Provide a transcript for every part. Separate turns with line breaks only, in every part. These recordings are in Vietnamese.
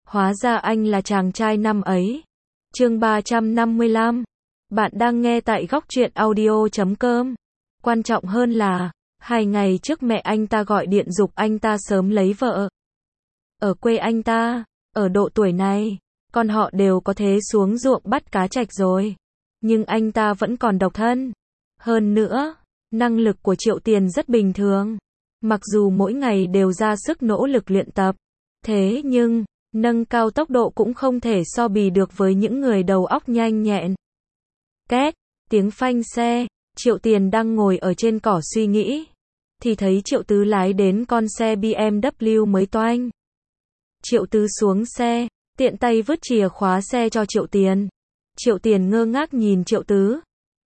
Hóa ra anh là chàng trai năm ấy. Chương 355. Bạn đang nghe tại góc truyện audio.com. Quan trọng hơn là, 2 ngày trước mẹ anh ta gọi điện giục anh ta sớm lấy vợ. Ở quê anh ta, ở độ tuổi này, con họ đều có thể xuống ruộng bắt cá trạch rồi. Nhưng anh ta vẫn còn độc thân. Hơn nữa, năng lực của Triệu Tiền rất bình thường. Mặc dù mỗi ngày đều ra sức nỗ lực luyện tập. Thế nhưng, nâng cao tốc độ cũng không thể so bì được với những người đầu óc nhanh nhẹn. Két, tiếng phanh xe, Triệu Tiền đang ngồi ở trên cỏ suy nghĩ. Thì thấy Triệu Tứ lái đến con xe BMW mới toanh. Triệu Tứ xuống xe, tiện tay vứt chìa khóa xe cho Triệu Tiền. Triệu Tiền ngơ ngác nhìn Triệu Tứ.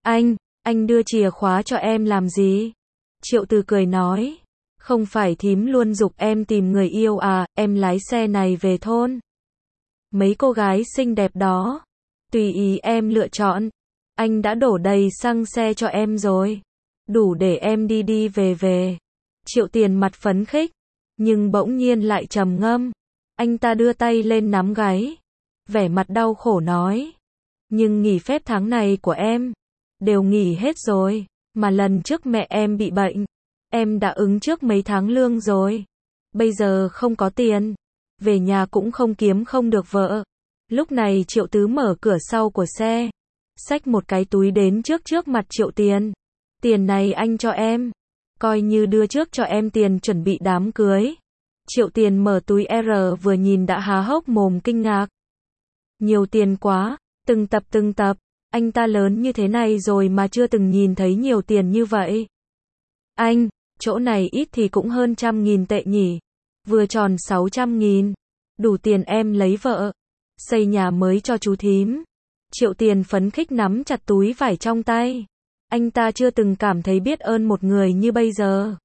Anh đưa chìa khóa cho em làm gì? Triệu Tứ cười nói. Không phải thím luôn giục em tìm người yêu à, em lái xe này về thôn. Mấy cô gái xinh đẹp đó. Tùy ý em lựa chọn. Anh đã đổ đầy xăng xe cho em rồi. Đủ để em đi đi về về. Triệu Tiền mặt phấn khích. Nhưng bỗng nhiên lại trầm ngâm. Anh ta đưa tay lên nắm gáy. Vẻ mặt đau khổ nói. Nhưng nghỉ phép tháng này của em. Đều nghỉ hết rồi. Mà lần trước mẹ em bị bệnh. Em đã ứng trước mấy tháng lương rồi. Bây giờ không có tiền. Về nhà cũng không kiếm không được vợ. Lúc này Triệu Tứ mở cửa sau của xe. Xách một cái túi đến trước mặt Triệu Tiền. Tiền này anh cho em. Coi như đưa trước cho em tiền chuẩn bị đám cưới. Triệu Tiền mở túi R vừa nhìn đã há hốc mồm kinh ngạc. Nhiều tiền quá. Từng tập. Anh ta lớn như thế này rồi mà chưa từng nhìn thấy nhiều tiền như vậy. Anh, chỗ này ít thì cũng hơn 100.000 tệ nhỉ. Vừa tròn 600.000. Đủ tiền em lấy vợ. Xây nhà mới cho chú thím. Triệu Tiền phấn khích nắm chặt túi vải trong tay. Anh ta chưa từng cảm thấy biết ơn một người như bây giờ.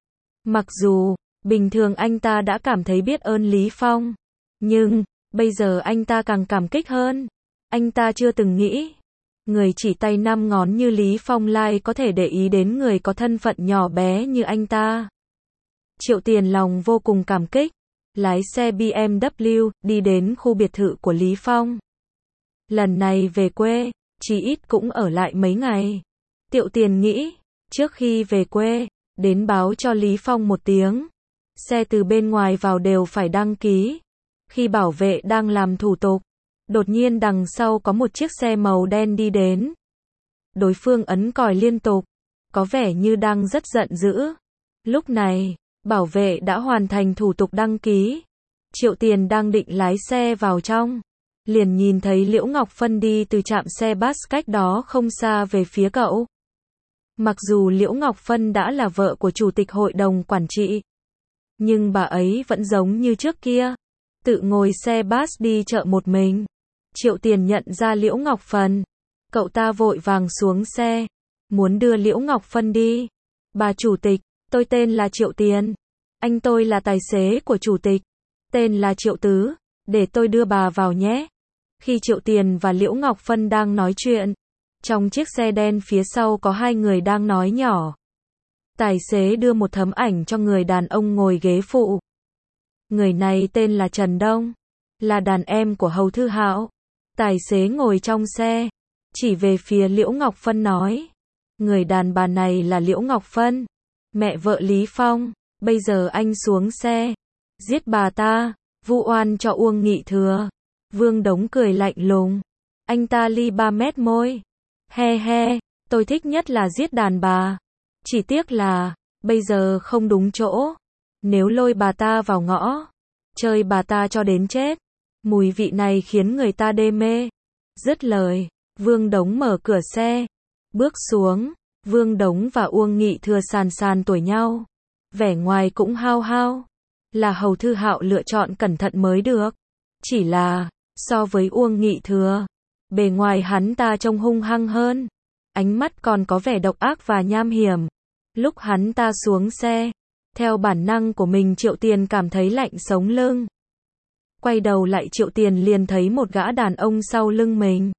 Mặc dù, bình thường anh ta đã cảm thấy biết ơn Lý Phong. Nhưng, bây giờ anh ta càng cảm kích hơn. Anh ta chưa từng nghĩ. Người chỉ tay 5 ngón như Lý Phong lại có thể để ý đến người có thân phận nhỏ bé như anh ta. Triệu Tiền lòng vô cùng cảm kích. Lái xe BMW, đi đến khu biệt thự của Lý Phong. Lần này về quê, chí ít cũng ở lại mấy ngày. Triệu Tiền nghĩ, trước khi về quê, đến báo cho Lý Phong một tiếng. Xe từ bên ngoài vào đều phải đăng ký. Khi bảo vệ đang làm thủ tục, đột nhiên đằng sau có một chiếc xe màu đen đi đến. Đối phương ấn còi liên tục, có vẻ như đang rất giận dữ. Lúc này, bảo vệ đã hoàn thành thủ tục đăng ký. Triệu Tiền đang định lái xe vào trong. Liền nhìn thấy Liễu Ngọc Phân đi từ trạm xe bus cách đó không xa về phía cậu. Mặc dù Liễu Ngọc Phân đã là vợ của chủ tịch hội đồng quản trị. Nhưng bà ấy vẫn giống như trước kia. Tự ngồi xe bus đi chợ một mình. Triệu Tiền nhận ra Liễu Ngọc Phân. Cậu ta vội vàng xuống xe. Muốn đưa Liễu Ngọc Phân đi. Bà chủ tịch, tôi tên là Triệu Tiền. Anh tôi là tài xế của chủ tịch. Tên là Triệu Tứ. Để tôi đưa bà vào nhé. Khi Triệu Tiền và Liễu Ngọc Phân đang nói chuyện. Trong chiếc xe đen phía sau có 2 người đang nói nhỏ. Tài xế đưa một tấm ảnh cho người đàn ông ngồi ghế phụ. Người này tên là Trần Đông. Là đàn em của Hầu Thư Hạo. Tài xế ngồi trong xe. Chỉ về phía Liễu Ngọc Phân nói. Người đàn bà này là Liễu Ngọc Phân. Mẹ vợ Lý Phong. Bây giờ anh xuống xe. Giết bà ta. Vu oan cho Uông Nghị Thừa. Vương Đống cười lạnh lùng. Anh ta li 3 mét môi. He, tôi thích nhất là giết đàn bà. Chỉ tiếc là, bây giờ không đúng chỗ. Nếu lôi bà ta vào ngõ, chơi bà ta cho đến chết. Mùi vị này khiến người ta đê mê. Dứt lời, Vương Đống mở cửa xe. Bước xuống, Vương Đống và Uông Nghị Thừa sàn tuổi nhau. Vẻ ngoài cũng hao. Là Hầu Thư Hạo lựa chọn cẩn thận mới được. Chỉ là, so với Uông Nghị Thừa, bề ngoài hắn ta trông hung hăng hơn. Ánh mắt còn có vẻ độc ác và nham hiểm. Lúc hắn ta xuống xe, theo bản năng của mình Triệu Tiền cảm thấy lạnh sống lưng. Quay đầu lại Triệu Tiền liền thấy một gã đàn ông sau lưng mình.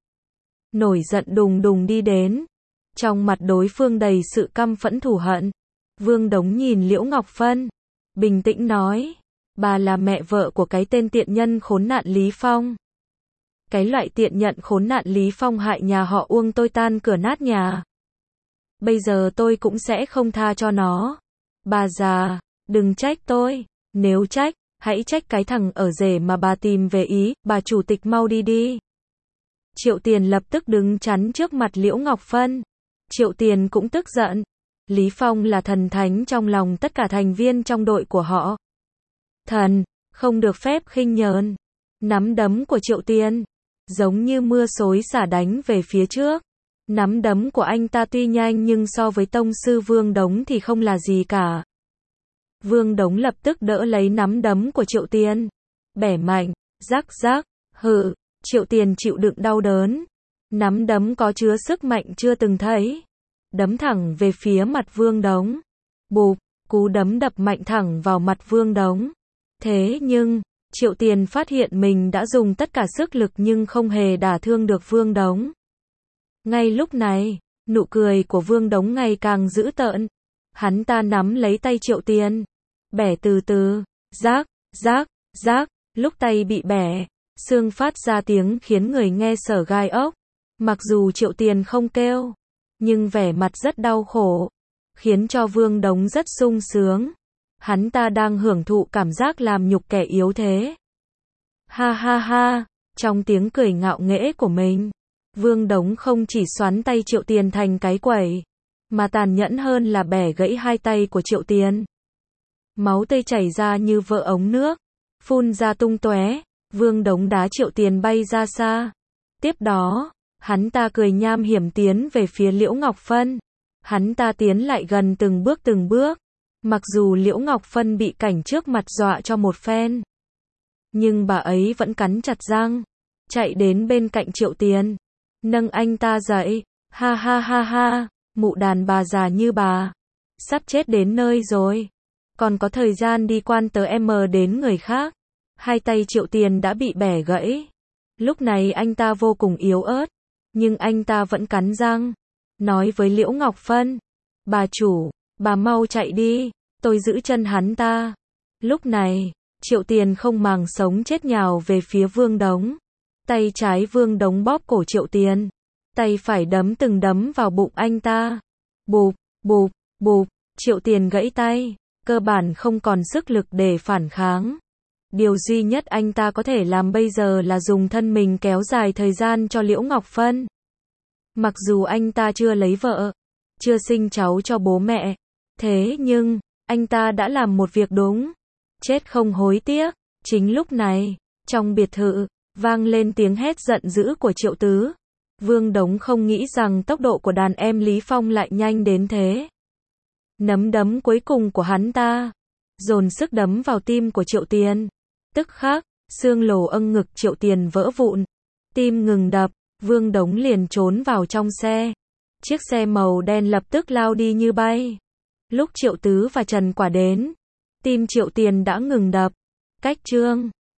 Nổi giận đùng đùng đi đến. Trong mặt đối phương đầy sự căm phẫn thù hận. Vương Đống nhìn Liễu Ngọc Phân. Bình tĩnh nói. Bà là mẹ vợ của cái tên tiện nhân khốn nạn Lý Phong. Cái loại tiện nhân khốn nạn Lý Phong hại nhà họ Uông tôi tan cửa nát nhà. Bây giờ tôi cũng sẽ không tha cho nó. Bà già, đừng trách tôi. Nếu trách, hãy trách cái thằng ở rể mà bà tìm về ý. Bà chủ tịch mau đi đi. Triệu Tiền lập tức đứng chắn trước mặt Liễu Ngọc Phân. Triệu Tiền cũng tức giận. Lý Phong là thần thánh trong lòng tất cả thành viên trong đội của họ. Thần, không được phép khinh nhờn. Nắm đấm của Triệu Tiền, giống như mưa xối xả đánh về phía trước. Nắm đấm của anh ta tuy nhanh nhưng so với tông sư Vương Đống thì không là gì cả. Vương Đống lập tức đỡ lấy nắm đấm của Triệu Tiền. Bẻ mạnh, rắc rắc, hự, Triệu Tiền chịu đựng đau đớn. Nắm đấm có chứa sức mạnh chưa từng thấy. Đấm thẳng về phía mặt Vương Đống. Bụp, cú đấm đập mạnh thẳng vào mặt Vương Đống. Thế nhưng, Triệu Tiền phát hiện mình đã dùng tất cả sức lực nhưng không hề đả thương được Vương Đống. Ngay lúc này, nụ cười của Vương Đống ngày càng dữ tợn. Hắn ta nắm lấy tay Triệu Tiền. Bẻ từ từ, rác, rác, rác, lúc tay bị bẻ, xương phát ra tiếng khiến người nghe sởn gai ốc. Mặc dù Triệu Tiền không kêu, nhưng vẻ mặt rất đau khổ, khiến cho Vương Đống rất sung sướng. Hắn ta đang hưởng thụ cảm giác làm nhục kẻ yếu thế. Ha ha ha, trong tiếng cười ngạo nghễ của mình, Vương Đống không chỉ xoắn tay Triệu Tiền thành cái quẩy, mà tàn nhẫn hơn là bẻ gãy hai tay của Triệu Tiền. Máu tươi chảy ra như vỡ ống nước, phun ra tung tóe. Vương Đống đá Triệu Tiền bay ra xa. Tiếp đó, hắn ta cười nham hiểm tiến về phía Liễu Ngọc Phân. Hắn ta tiến lại gần từng bước. Mặc dù Liễu Ngọc Phân bị cảnh trước mặt dọa cho một phen, nhưng bà ấy vẫn cắn chặt răng, chạy đến bên cạnh Triệu Tiền, nâng anh ta dậy. Ha ha ha ha, mụ đàn bà già như bà, sắp chết đến nơi rồi, còn có thời gian đi quan tới đến người khác. Hai tay Triệu Tiền đã bị bẻ gãy. Lúc này anh ta vô cùng yếu ớt, nhưng anh ta vẫn cắn răng, nói với Liễu Ngọc Phân, bà chủ, bà mau chạy đi, tôi giữ chân hắn ta. Lúc này, Triệu Tiền không màng sống chết nhào về phía Vương Đống. Tay trái Vương Đống bóp cổ Triệu Tiền, tay phải đấm từng đấm vào bụng anh ta. Bụp, bụp, bụp, Triệu Tiền gãy tay, cơ bản không còn sức lực để phản kháng. Điều duy nhất anh ta có thể làm bây giờ là dùng thân mình kéo dài thời gian cho Liễu Ngọc Phân. Mặc dù anh ta chưa lấy vợ, chưa sinh cháu cho bố mẹ, thế nhưng, anh ta đã làm một việc đúng. Chết không hối tiếc. Chính lúc này, trong biệt thự, vang lên tiếng hét giận dữ của Triệu Tứ. Vương Đống không nghĩ rằng tốc độ của đàn em Lý Phong lại nhanh đến thế. Nắm đấm cuối cùng của hắn ta, dồn sức đấm vào tim của Triệu Tiền. Tức khắc, xương lồ âng ngực Triệu Tiền vỡ vụn. Tim ngừng đập, Vương Đống liền trốn vào trong xe. Chiếc xe màu đen lập tức lao đi như bay. Lúc Triệu Tứ và Trần Quả đến, tim Triệu Tiền đã ngừng đập. Cách chương